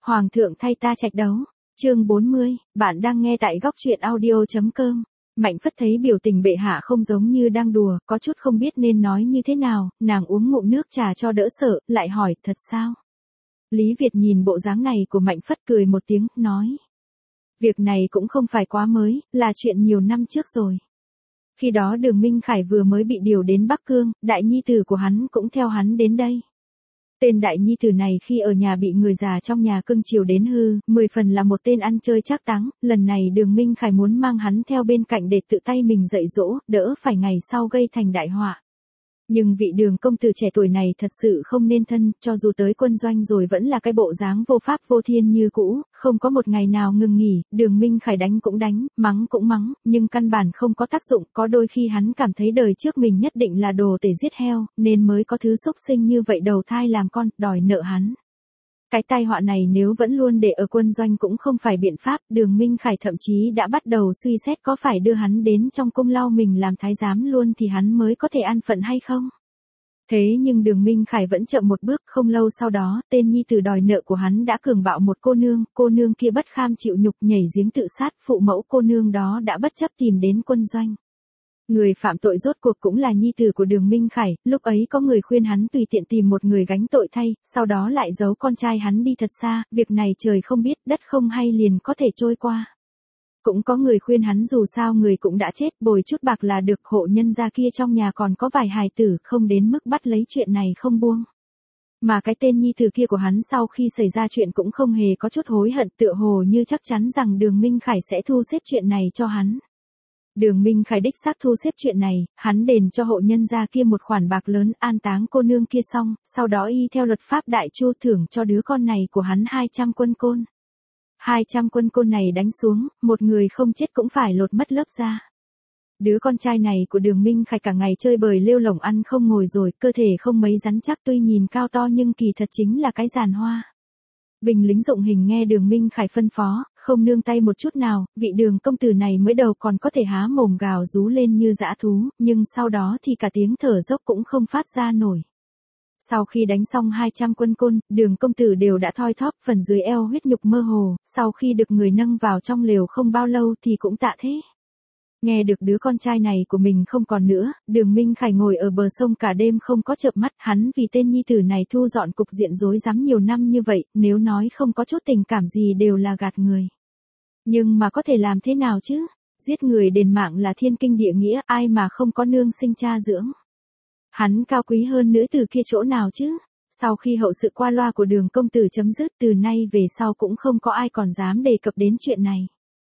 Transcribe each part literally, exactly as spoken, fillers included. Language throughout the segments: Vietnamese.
Hoàng thượng thay ta trạch đấu. Chương bốn mươi, bạn đang nghe tại góc truyện audio.com. Mạnh Phất thấy biểu tình bệ hạ không giống như đang đùa, có chút không biết nên nói như thế nào, nàng uống ngụm nước trà cho đỡ sợ, lại hỏi, thật sao? Lý Việt nhìn bộ dáng này của Mạnh Phất cười một tiếng, nói. Việc này cũng không phải quá mới, là chuyện nhiều năm trước rồi. Khi đó Đường Minh Khải vừa mới bị điều đến Bắc Cương, đại nhi tử của hắn cũng theo hắn đến đây. Tên đại nhi tử này khi ở nhà bị người già trong nhà cưng chiều đến hư, mười phần là một tên ăn chơi trác táng, lần này Đường Minh Khải muốn mang hắn theo bên cạnh để tự tay mình dạy dỗ, đỡ phải ngày sau gây thành đại họa. Nhưng vị Đường công tử trẻ tuổi này thật sự không nên thân, cho dù tới quân doanh rồi vẫn là cái bộ dáng vô pháp vô thiên như cũ, không có một ngày nào ngừng nghỉ, Đường Minh Khải đánh cũng đánh, mắng cũng mắng, nhưng căn bản không có tác dụng, có đôi khi hắn cảm thấy đời trước mình nhất định là đồ tể giết heo, nên mới có thứ xúc sinh như vậy đầu thai làm con, đòi nợ hắn. Cái tai họa này nếu vẫn luôn để ở quân doanh cũng không phải biện pháp, Đường Minh Khải thậm chí đã bắt đầu suy xét có phải đưa hắn đến trong cung lao mình làm thái giám luôn thì hắn mới có thể an phận hay không. Thế nhưng Đường Minh Khải vẫn chậm một bước, không lâu sau đó, tên nhi tử đòi nợ của hắn đã cường bạo một cô nương, cô nương kia bất kham chịu nhục nhảy giếng tự sát, phụ mẫu cô nương đó đã bất chấp tìm đến quân doanh. Người phạm tội rốt cuộc cũng là nhi tử của Đường Minh Khải, lúc ấy có người khuyên hắn tùy tiện tìm một người gánh tội thay, sau đó lại giấu con trai hắn đi thật xa, việc này trời không biết, đất không hay liền có thể trôi qua. Cũng có người khuyên hắn dù sao người cũng đã chết, bồi chút bạc là được, hộ nhân gia kia trong nhà còn có vài hài tử, không đến mức bắt lấy chuyện này không buông. Mà cái tên nhi tử kia của hắn sau khi xảy ra chuyện cũng không hề có chút hối hận, tựa hồ như chắc chắn rằng Đường Minh Khải sẽ thu xếp chuyện này cho hắn. Đường Minh Khải đích xác thu xếp chuyện này, hắn đền cho hộ nhân gia kia một khoản bạc lớn, an táng cô nương kia xong, sau đó y theo luật pháp đại chu thưởng cho đứa con này của hắn hai trăm quân côn. hai trăm quân côn này đánh xuống, một người không chết cũng phải lột mất lớp da. Đứa con trai này của Đường Minh Khải cả ngày chơi bời lêu lổng ăn không ngồi rồi, cơ thể không mấy rắn chắc tuy nhìn cao to nhưng kỳ thật chính là cái giàn hoa. Bình lính dụng hình nghe Đường Minh Khải phân phó, không nương tay một chút nào, vị Đường công tử này mới đầu còn có thể há mồm gào rú lên như dã thú, nhưng sau đó thì cả tiếng thở dốc cũng không phát ra nổi. Sau khi đánh xong hai trăm quân côn, Đường công tử đều đã thoi thóp, phần dưới eo huyết nhục mơ hồ, sau khi được người nâng vào trong lều không bao lâu thì cũng tạ thế. Nghe được đứa con trai này của mình không còn nữa, Đường Minh Khải ngồi ở bờ sông cả đêm không có chợp mắt, hắn vì tên nhi tử này thu dọn cục diện rối rắm nhiều năm như vậy, nếu nói không có chút tình cảm gì đều là gạt người. Nhưng mà có thể làm thế nào chứ? Giết người đền mạng là thiên kinh địa nghĩa, ai mà không có nương sinh cha dưỡng. Hắn cao quý hơn nữ tử kia chỗ nào chứ? Sau khi hậu sự qua loa của Đường công tử chấm dứt, từ nay về sau cũng không có ai còn dám đề cập đến chuyện này.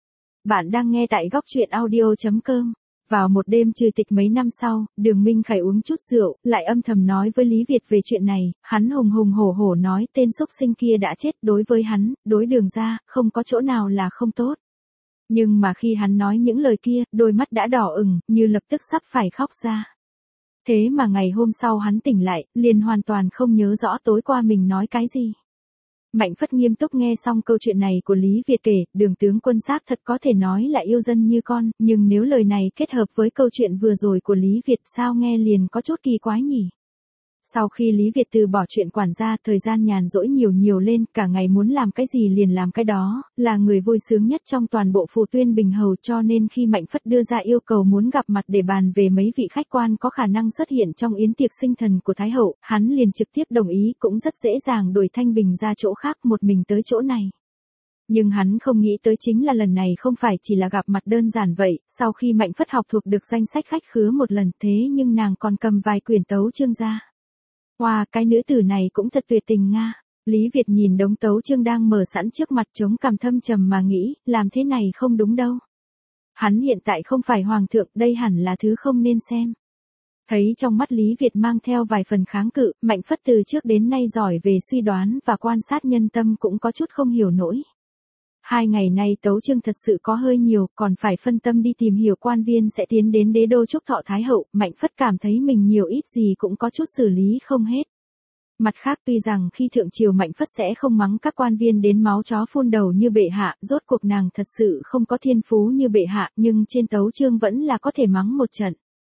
Bạn đang nghe tại góc truyện audio.com. Vào một đêm trừ tịch mấy năm sau, Đường Minh Khải uống chút rượu, lại âm thầm nói với Lý Việt về chuyện này, hắn hùng hùng hổ hổ nói tên xúc sinh kia đã chết, đối với hắn, đối Đường ra, không có chỗ nào là không tốt. Nhưng mà khi hắn nói những lời kia, đôi mắt đã đỏ ửng, như lập tức sắp phải khóc ra. Thế mà ngày hôm sau hắn tỉnh lại, liền hoàn toàn không nhớ rõ tối qua mình nói cái gì. Mạnh Phất nghiêm túc nghe xong câu chuyện này của Lý Việt kể, Đường tướng quân xác thật có thể nói là yêu dân như con, nhưng nếu lời này kết hợp với câu chuyện vừa rồi của Lý Việt sao nghe liền có chút kỳ quái nhỉ. Sau khi Lý Việt từ bỏ chuyện quản gia, thời gian nhàn rỗi nhiều nhiều lên, cả ngày muốn làm cái gì liền làm cái đó, là người vui sướng nhất trong toàn bộ Phù Tuyên Bình Hầu, cho nên khi Mạnh Phất đưa ra yêu cầu muốn gặp mặt để bàn về mấy vị khách quan có khả năng xuất hiện trong yến tiệc sinh thần của Thái Hậu, hắn liền trực tiếp đồng ý, cũng rất dễ dàng đuổi Thanh Bình ra chỗ khác, một mình tới chỗ này. Nhưng hắn không nghĩ tới chính là lần này không phải chỉ là gặp mặt đơn giản vậy, sau khi Mạnh Phất học thuộc được danh sách khách khứa một lần, thế nhưng nàng còn cầm vài quyển tấu chương ra. Wow, cái nữ tử này cũng thật tuyệt tình nga. Lý Việt nhìn đống tấu chương đang mở sẵn trước mặt chống cằm thâm trầm mà nghĩ, làm thế này không đúng đâu. Hắn hiện tại không phải hoàng thượng, đây hẳn là thứ không nên xem. Thấy trong mắt Lý Việt mang theo vài phần kháng cự, Mạnh Phất từ trước đến nay giỏi về suy đoán và quan sát nhân tâm cũng có chút không hiểu nổi. Hai ngày nay tấu chương thật sự có hơi nhiều, còn phải phân tâm đi tìm hiểu quan viên sẽ tiến đến đế đô chúc thọ Thái Hậu, Mạnh Phất cảm thấy mình nhiều ít gì cũng có chút xử lý không hết. Mặt khác tuy rằng khi thượng triều Mạnh Phất sẽ không mắng các quan viên đến máu chó phun đầu như bệ hạ, rốt cuộc nàng thật sự không có thiên phú như bệ hạ, nhưng trên tấu chương vẫn là có thể mắng một trận.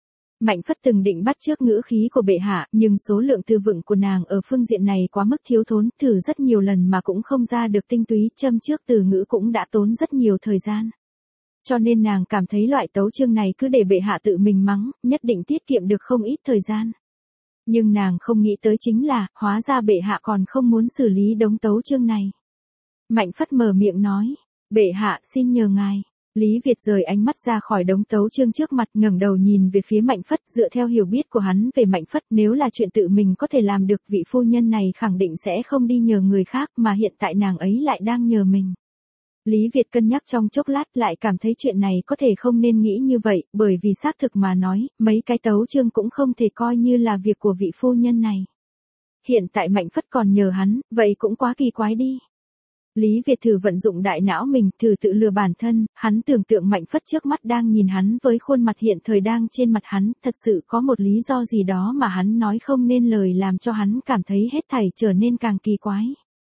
Mạnh Phất từng định bắt chước ngữ khí của bệ hạ, nhưng số lượng tư vựng của nàng ở phương diện này quá mức thiếu thốn, thử rất nhiều lần mà cũng không ra được tinh túy, châm trước từ ngữ cũng đã tốn rất nhiều thời gian. Cho nên nàng cảm thấy loại tấu chương này cứ để bệ hạ tự mình mắng, nhất định tiết kiệm được không ít thời gian. Nhưng nàng không nghĩ tới chính là, hóa ra bệ hạ còn không muốn xử lý đống tấu chương này. Mạnh Phất mở miệng nói, bệ hạ xin nhờ ngài. Lý Việt rời ánh mắt ra khỏi đống tấu chương trước mặt, ngẩng đầu nhìn về phía Mạnh Phất, dựa theo hiểu biết của hắn về Mạnh Phất, nếu là chuyện tự mình có thể làm được, vị phu nhân này khẳng định sẽ không đi nhờ người khác, mà hiện tại nàng ấy lại đang nhờ mình. Lý Việt cân nhắc trong chốc lát, lại cảm thấy chuyện này có thể không nên nghĩ như vậy, bởi vì xác thực mà nói, mấy cái tấu chương cũng không thể coi như là việc của vị phu nhân này. Hiện tại Mạnh Phất còn nhờ hắn, vậy cũng quá kỳ quái đi. Lý Việt thử vận dụng đại não mình, thử tự lừa bản thân, hắn tưởng tượng Mạnh Phất trước mắt đang nhìn hắn với khuôn mặt hiện thời đang trên mặt hắn, thật sự có một lý do gì đó mà hắn nói không nên lời làm cho hắn cảm thấy hết thảy trở nên càng kỳ quái.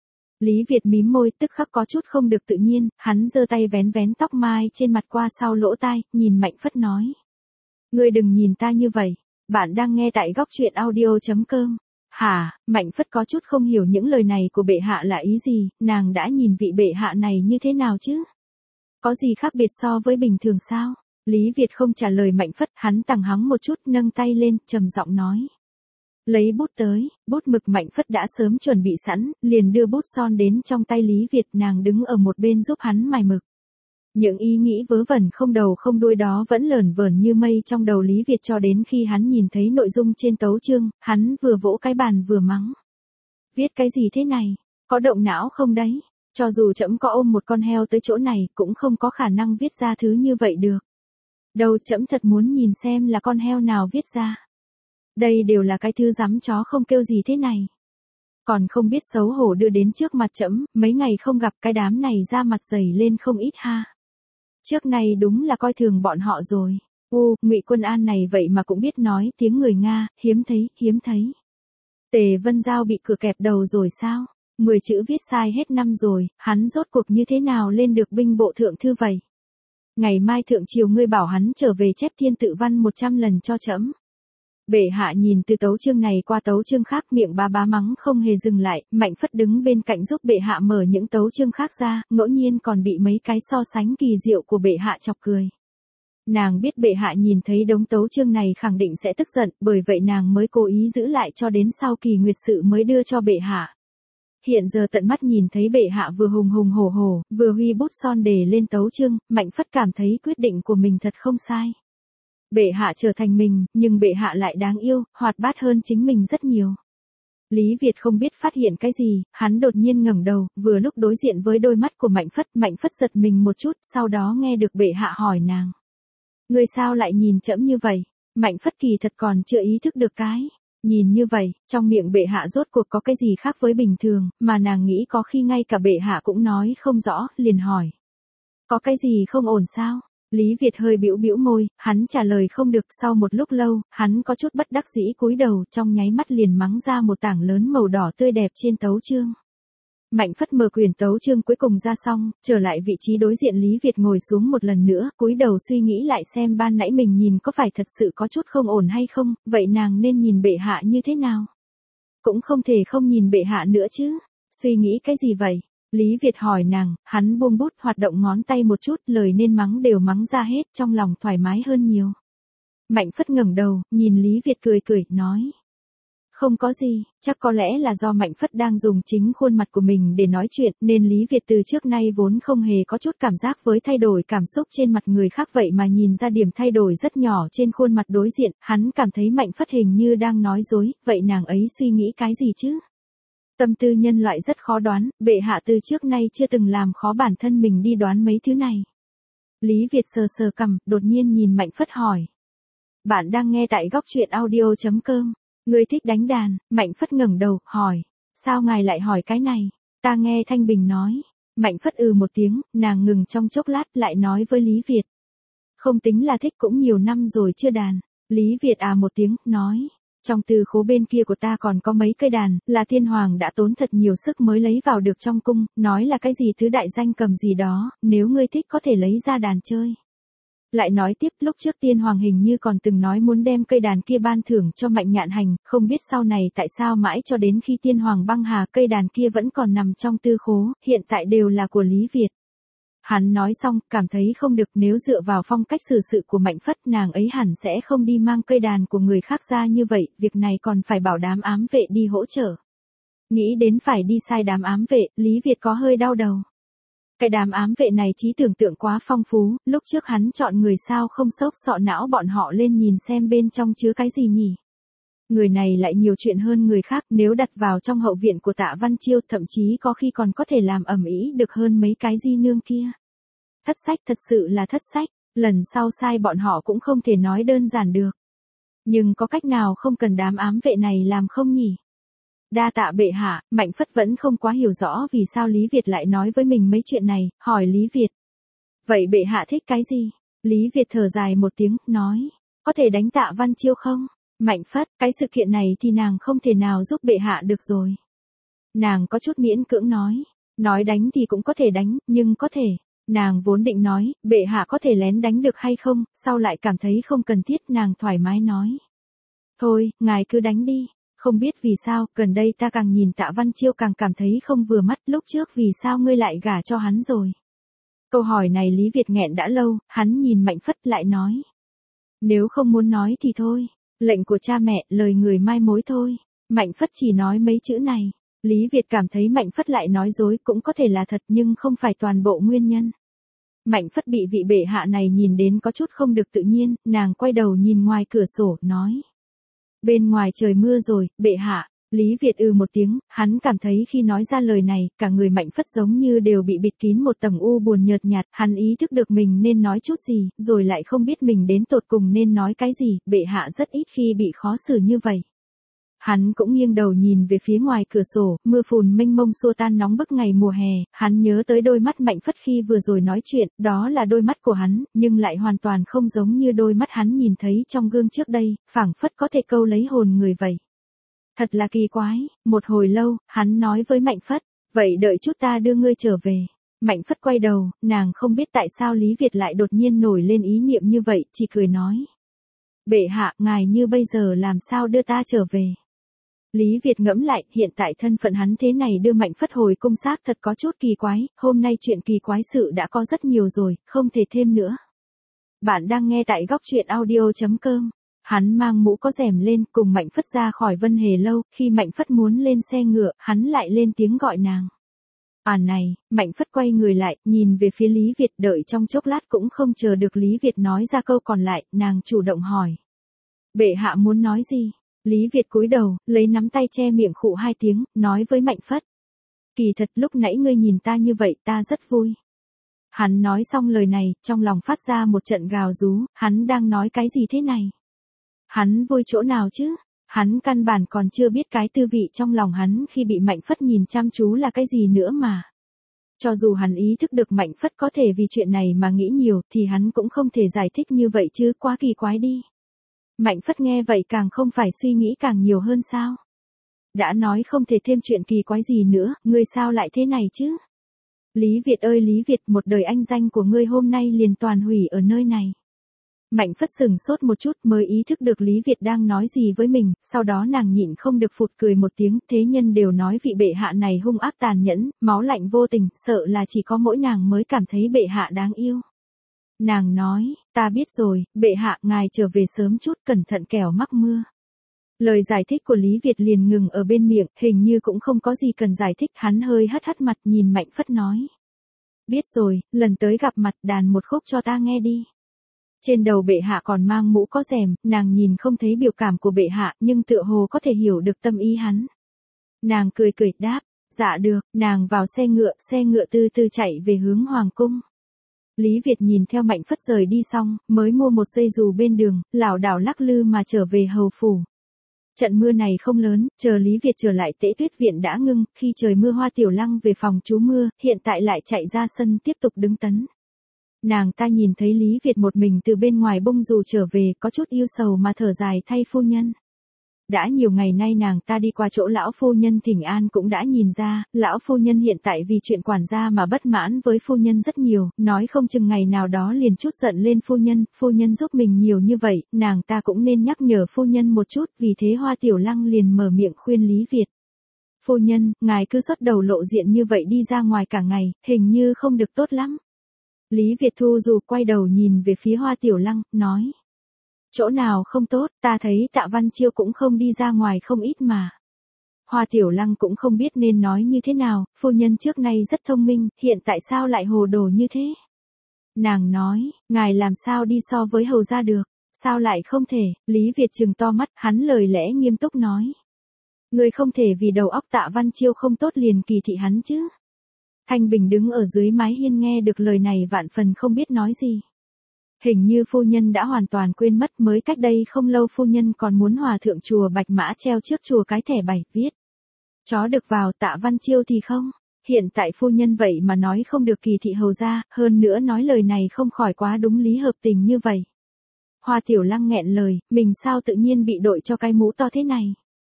Lý Việt mím môi, tức khắc có chút không được tự nhiên, hắn giơ tay vén vén tóc mai trên mặt qua sau lỗ tai, nhìn Mạnh Phất nói. Ngươi đừng nhìn ta như vậy, bạn đang nghe tại góc truyện audio chấm com. Hả, Mạnh Phất có chút không hiểu những lời này của bệ hạ là ý gì, nàng đã nhìn vị bệ hạ này như thế nào chứ? Có gì khác biệt so với bình thường sao? Lý Việt không trả lời Mạnh Phất, hắn tằng hắng một chút, nâng tay lên, trầm giọng nói. Lấy bút tới, bút mực Mạnh Phất đã sớm chuẩn bị sẵn, liền đưa bút son đến trong tay Lý Việt, nàng đứng ở một bên giúp hắn mài mực. Những ý nghĩ vớ vẩn không đầu không đuôi đó vẫn lởn vởn như mây trong đầu Lý Việt cho đến khi hắn nhìn thấy nội dung trên tấu chương, hắn vừa vỗ cái bàn vừa mắng. Viết cái gì thế này? Có động não không đấy? Cho dù trẫm có ôm một con heo tới chỗ này, cũng không có khả năng viết ra thứ như vậy được. Đâu, trẫm thật muốn nhìn xem là con heo nào viết ra. Đây đều là cái thứ dám chó không kêu gì thế này. Còn không biết xấu hổ đưa đến trước mặt trẫm, mấy ngày không gặp cái đám này ra mặt dày lên không ít ha. Trước này đúng là coi thường bọn họ rồi. U, Ngụy Quân An này vậy mà cũng biết nói tiếng người Nga, hiếm thấy, hiếm thấy. Tề Vân Giao bị cửa kẹp đầu rồi sao? Mười chữ viết sai hết năm rồi, hắn rốt cuộc như thế nào lên được binh bộ thượng thư vậy? Ngày mai thượng triều ngươi bảo hắn trở về chép thiên tự văn một trăm lần cho trẫm. Bệ hạ nhìn từ tấu chương này qua tấu chương khác, miệng ba bá mắng không hề dừng lại, Mạnh Phất đứng bên cạnh giúp bệ hạ mở những tấu chương khác ra, ngẫu nhiên còn bị mấy cái so sánh kỳ diệu của bệ hạ chọc cười. Nàng biết bệ hạ nhìn thấy đống tấu chương này khẳng định sẽ tức giận, bởi vậy nàng mới cố ý giữ lại cho đến sau kỳ nguyệt sự mới đưa cho bệ hạ. Hiện giờ tận mắt nhìn thấy bệ hạ vừa hùng hùng hổ hổ, vừa huy bút son đề lên tấu chương, Mạnh Phất cảm thấy quyết định của mình thật không sai. Bệ hạ trở thành mình, nhưng bệ hạ lại đáng yêu, hoạt bát hơn chính mình rất nhiều. Lý Việt không biết phát hiện cái gì, hắn đột nhiên ngẩng đầu, vừa lúc đối diện với đôi mắt của Mạnh Phất, Mạnh Phất giật mình một chút, sau đó nghe được bệ hạ hỏi nàng. Ngươi sao lại nhìn trẫm như vậy? Mạnh Phất kỳ thật còn chưa ý thức được cái. Nhìn như vậy, trong miệng bệ hạ rốt cuộc có cái gì khác với bình thường, mà nàng nghĩ có khi ngay cả bệ hạ cũng nói không rõ, liền hỏi. Có cái gì không ổn sao? Lý Việt hơi bĩu bĩu môi, hắn trả lời không được, sau một lúc lâu, hắn có chút bất đắc dĩ cúi đầu, trong nháy mắt liền mắng ra một tảng lớn màu đỏ tươi đẹp trên tấu chương. Mạnh Phất mở quyển tấu chương cuối cùng ra xong, trở lại vị trí đối diện Lý Việt ngồi xuống một lần nữa, cúi đầu suy nghĩ lại xem ban nãy mình nhìn có phải thật sự có chút không ổn hay không, vậy nàng nên nhìn bệ hạ như thế nào? Cũng không thể không nhìn bệ hạ nữa chứ, suy nghĩ cái gì vậy? Lý Việt hỏi nàng, hắn buông bút hoạt động ngón tay một chút, lời nên mắng đều mắng ra hết, trong lòng thoải mái hơn nhiều. Mạnh Phất ngẩng đầu, nhìn Lý Việt cười cười, nói. Không có gì, chắc có lẽ là do Mạnh Phất đang dùng chính khuôn mặt của mình để nói chuyện, nên Lý Việt từ trước nay vốn không hề có chút cảm giác với thay đổi cảm xúc trên mặt người khác, vậy mà nhìn ra điểm thay đổi rất nhỏ trên khuôn mặt đối diện, hắn cảm thấy Mạnh Phất hình như đang nói dối, vậy nàng ấy suy nghĩ cái gì chứ? Tâm tư nhân loại rất khó đoán, bệ hạ từ trước nay chưa từng làm khó bản thân mình đi đoán mấy thứ này. Lý Việt sờ sờ cằm, đột nhiên nhìn Mạnh Phất hỏi. Bạn đang nghe tại góc truyện audio chấm com. Ngươi thích đánh đàn? Mạnh Phất ngẩng đầu, hỏi. Sao ngài lại hỏi cái này? Ta nghe Thanh Bình nói. Mạnh Phất ừ một tiếng, nàng ngừng trong chốc lát lại nói với Lý Việt. Không tính là thích, cũng nhiều năm rồi chưa đàn. Lý Việt à một tiếng, nói. Trong tư khố bên kia của ta còn có mấy cây đàn, là thiên hoàng đã tốn thật nhiều sức mới lấy vào được trong cung, nói là cái gì thứ đại danh cầm gì đó, nếu ngươi thích có thể lấy ra đàn chơi. Lại nói tiếp, lúc trước tiên hoàng hình như còn từng nói muốn đem cây đàn kia ban thưởng cho Mạnh Nhạn Hành, không biết sau này tại sao mãi cho đến khi tiên hoàng băng hà cây đàn kia vẫn còn nằm trong tư khố, hiện tại đều là của Lý Việt. Hắn nói xong, cảm thấy không được, nếu dựa vào phong cách xử sự của Mạnh Phất, nàng ấy hẳn sẽ không đi mang cây đàn của người khác ra như vậy, việc này còn phải bảo đám ám vệ đi hỗ trợ. Nghĩ đến phải đi sai đám ám vệ, Lý Việt có hơi đau đầu. Cái đám ám vệ này trí tưởng tượng quá phong phú, lúc trước hắn chọn người sao không xốc xọ não bọn họ lên nhìn xem bên trong chứa cái gì nhỉ. Người này lại nhiều chuyện hơn người khác, nếu đặt vào trong hậu viện của Tạ Văn Chiêu thậm chí có khi còn có thể làm ầm ĩ được hơn mấy cái di nương kia. Thất sách, thật sự là thất sách, lần sau sai bọn họ cũng không thể nói đơn giản được. Nhưng có cách nào không cần đám ám vệ này làm không nhỉ? Đa tạ bệ hạ, Mạnh Phất vẫn không quá hiểu rõ vì sao Lý Việt lại nói với mình mấy chuyện này, hỏi Lý Việt. Vậy bệ hạ thích cái gì? Lý Việt thở dài một tiếng, nói, có thể đánh Tạ Văn Chiêu không? Mạnh Phất, cái sự kiện này thì nàng không thể nào giúp bệ hạ được rồi. Nàng có chút miễn cưỡng nói, nói đánh thì cũng có thể đánh, nhưng có thể. Nàng vốn định nói, bệ hạ có thể lén đánh được hay không, sau lại cảm thấy không cần thiết, nàng thoải mái nói. Thôi, ngài cứ đánh đi. Không biết vì sao, gần đây ta càng nhìn Tạ Văn Chiêu càng cảm thấy không vừa mắt, lúc trước vì sao ngươi lại gả cho hắn rồi? Câu hỏi này Lý Việt nghẹn đã lâu, hắn nhìn Mạnh Phất lại nói. Nếu không muốn nói thì thôi, lệnh của cha mẹ, lời người mai mối thôi. Mạnh Phất chỉ nói mấy chữ này. Lý Việt cảm thấy Mạnh Phất lại nói dối, cũng có thể là thật nhưng không phải toàn bộ nguyên nhân. Mạnh Phất bị vị bệ hạ này nhìn đến có chút không được tự nhiên, nàng quay đầu nhìn ngoài cửa sổ, nói. Bên ngoài trời mưa rồi, bệ hạ. Lý Việt ư một tiếng, hắn cảm thấy khi nói ra lời này, cả người Mạnh Phất giống như đều bị bịt kín một tầng u buồn nhợt nhạt, hắn ý thức được mình nên nói chút gì, rồi lại không biết mình đến tột cùng nên nói cái gì, bệ hạ rất ít khi bị khó xử như vậy. Hắn cũng nghiêng đầu nhìn về phía ngoài cửa sổ, mưa phùn mênh mông xua tan nóng bức ngày mùa hè, hắn nhớ tới đôi mắt Mạnh Phất khi vừa rồi nói chuyện, đó là đôi mắt của hắn, nhưng lại hoàn toàn không giống như đôi mắt hắn nhìn thấy trong gương trước đây, phảng phất có thể câu lấy hồn người vậy. Thật là kỳ quái, một hồi lâu, hắn nói với Mạnh Phất, vậy đợi chút ta đưa ngươi trở về. Mạnh Phất quay đầu, nàng không biết tại sao Lý Việt lại đột nhiên nổi lên ý niệm như vậy, chỉ cười nói. Bệ hạ, ngài như bây giờ làm sao đưa ta trở về? Lý Việt ngẫm lại, hiện tại thân phận hắn thế này đưa Mạnh Phất hồi cung xác thật có chút kỳ quái, hôm nay chuyện kỳ quái sự đã có rất nhiều rồi, không thể thêm nữa. Bạn đang nghe tại góc truyện audio chấm com. Hắn mang mũ có rèm lên, cùng Mạnh Phất ra khỏi Vân Hề Lâu, khi Mạnh Phất muốn lên xe ngựa, hắn lại lên tiếng gọi nàng. À này, Mạnh Phất quay người lại, nhìn về phía Lý Việt, đợi trong chốc lát cũng không chờ được Lý Việt nói ra câu còn lại, nàng chủ động hỏi. Bệ hạ muốn nói gì? Lý Việt cúi đầu, lấy nắm tay che miệng khụ hai tiếng, nói với Mạnh Phất. Kỳ thật lúc nãy ngươi nhìn ta như vậy ta rất vui. Hắn nói xong lời này, trong lòng phát ra một trận gào rú, hắn đang nói cái gì thế này? Hắn vui chỗ nào chứ? Hắn căn bản còn chưa biết cái tư vị trong lòng hắn khi bị Mạnh Phất nhìn chăm chú là cái gì nữa mà. Cho dù hắn ý thức được Mạnh Phất có thể vì chuyện này mà nghĩ nhiều thì hắn cũng không thể giải thích như vậy chứ, quá kỳ quái đi. Mạnh Phất nghe vậy càng không phải suy nghĩ càng nhiều hơn sao? Đã nói không thể thêm chuyện kỳ quái gì nữa, ngươi sao lại thế này chứ? Lý Việt ơi Lý Việt, một đời anh danh của ngươi hôm nay liền toàn hủy ở nơi này. Mạnh Phất sừng sốt một chút mới ý thức được Lý Việt đang nói gì với mình, sau đó nàng nhịn không được phụt cười một tiếng, thế nhân đều nói vị bệ hạ này hung ác tàn nhẫn, máu lạnh vô tình, sợ là chỉ có mỗi nàng mới cảm thấy bệ hạ đáng yêu. Nàng nói, ta biết rồi, bệ hạ, ngài trở về sớm chút, cẩn thận kẻo mắc mưa. Lời giải thích của Lý Việt liền ngừng ở bên miệng, hình như cũng không có gì cần giải thích, hắn hơi hất hất mặt nhìn Mạnh Phất nói. Biết rồi, lần tới gặp mặt đàn một khúc cho ta nghe đi. Trên đầu bệ hạ còn mang mũ có rèm, nàng nhìn không thấy biểu cảm của bệ hạ, nhưng tựa hồ có thể hiểu được tâm ý hắn. Nàng cười cười đáp, dạ được, nàng vào xe ngựa, xe ngựa từ từ chạy về hướng Hoàng cung. Lý Việt nhìn theo Mạnh Phất rời đi xong, mới mua một dây dù bên đường, lảo đảo lắc lư mà trở về hầu phủ. Trận mưa này không lớn, chờ Lý Việt trở lại Tễ Tuyết viện đã ngưng, khi trời mưa Hoa Tiểu Lăng về phòng trú mưa, hiện tại lại chạy ra sân tiếp tục đứng tấn. Nàng ta nhìn thấy Lý Việt một mình từ bên ngoài bông dù trở về, có chút yêu sầu mà thở dài thay phu nhân. Đã nhiều ngày nay nàng ta đi qua chỗ lão phu nhân thỉnh an cũng đã nhìn ra, lão phu nhân hiện tại vì chuyện quản gia mà bất mãn với phu nhân rất nhiều, nói không chừng ngày nào đó liền chút giận lên phu nhân, phu nhân giúp mình nhiều như vậy, nàng ta cũng nên nhắc nhở phu nhân một chút, vì thế Hoa Tiểu Lăng liền mở miệng khuyên Lý Việt. Phu nhân, ngài cứ xuất đầu lộ diện như vậy đi ra ngoài cả ngày, hình như không được tốt lắm. Lý Việt Thu dù quay đầu nhìn về phía Hoa Tiểu Lăng, nói. Chỗ nào không tốt, ta thấy Tạ Văn Chiêu cũng không đi ra ngoài không ít mà. Hoa Tiểu Lăng cũng không biết nên nói như thế nào, phu nhân trước nay rất thông minh, hiện tại sao lại hồ đồ như thế? Nàng nói, ngài làm sao đi so với hầu gia được, sao lại không thể, Lý Việt trừng to mắt, hắn lời lẽ nghiêm túc nói. Người không thể vì đầu óc Tạ Văn Chiêu không tốt liền kỳ thị hắn chứ. Thanh Bình đứng ở dưới mái hiên nghe được lời này vạn phần không biết nói gì. Hình như phu nhân đã hoàn toàn quên mất, mới cách đây không lâu phu nhân còn muốn hòa thượng chùa Bạch Mã treo trước chùa cái thẻ bày viết. Chó được vào, Tạ Văn Chiêu thì không. Hiện tại phu nhân vậy mà nói không được kỳ thị hầu gia, hơn nữa nói lời này không khỏi quá đúng lý hợp tình như vậy. Hoa Tiểu Lăng nghẹn lời, mình sao tự nhiên bị đội cho cái mũ to thế này.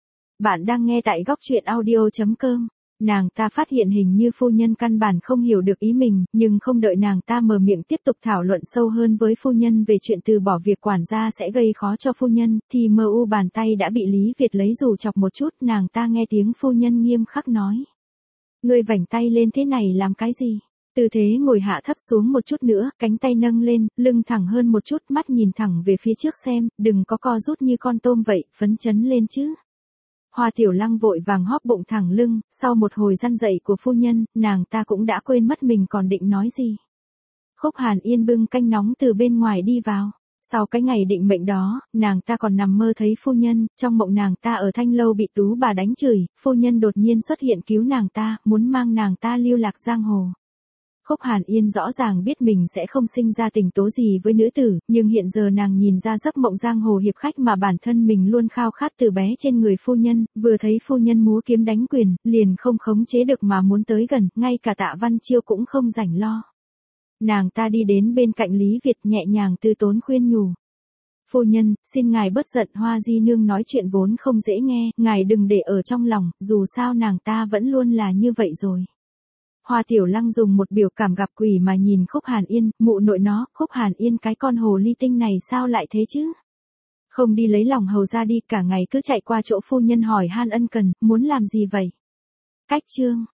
Bạn đang nghe tại góc truyện audio chấm com. Nàng ta phát hiện hình như phu nhân căn bản không hiểu được ý mình, nhưng không đợi nàng ta mở miệng tiếp tục thảo luận sâu hơn với phu nhân về chuyện từ bỏ việc quản gia sẽ gây khó cho phu nhân, thì mờ u bàn tay đã bị Lý Việt lấy dù chọc một chút, nàng ta nghe tiếng phu nhân nghiêm khắc nói. Ngươi vảnh tay lên thế này làm cái gì? Tư thế ngồi hạ thấp xuống một chút nữa, cánh tay nâng lên, lưng thẳng hơn một chút, mắt nhìn thẳng về phía trước xem, đừng có co rút như con tôm vậy, phấn chấn lên chứ. Hoa Tiểu Lăng vội vàng hóp bụng thẳng lưng, sau một hồi răn dậy của phu nhân, nàng ta cũng đã quên mất mình còn định nói gì. Khúc Hàn Yên bưng canh nóng từ bên ngoài đi vào. Sau cái ngày định mệnh đó, nàng ta còn nằm mơ thấy phu nhân, trong mộng nàng ta ở Thanh Lâu bị Tú bà đánh chửi, phu nhân đột nhiên xuất hiện cứu nàng ta, muốn mang nàng ta lưu lạc giang hồ. Khúc Hàn Yên rõ ràng biết mình sẽ không sinh ra tình tố gì với nữ tử, nhưng hiện giờ nàng nhìn ra giấc mộng giang hồ hiệp khách mà bản thân mình luôn khao khát từ bé trên người phu nhân, vừa thấy phu nhân múa kiếm đánh quyền, liền không khống chế được mà muốn tới gần, ngay cả Tạ Văn Chiêu cũng không rảnh lo. Nàng ta đi đến bên cạnh Lý Việt nhẹ nhàng tư tốn khuyên nhủ. Phu nhân, xin ngài bớt giận, Hoa di nương nói chuyện vốn không dễ nghe, ngài đừng để ở trong lòng, dù sao nàng ta vẫn luôn là như vậy rồi. Hoa Tiểu Lăng dùng một biểu cảm gặp quỷ mà nhìn Khúc Hàn Yên, mụ nội nó, Khúc Hàn Yên cái con hồ ly tinh này sao lại thế chứ? Không đi lấy lòng hầu ra đi, cả ngày cứ chạy qua chỗ phu nhân hỏi han ân cần, muốn làm gì vậy? Cách chương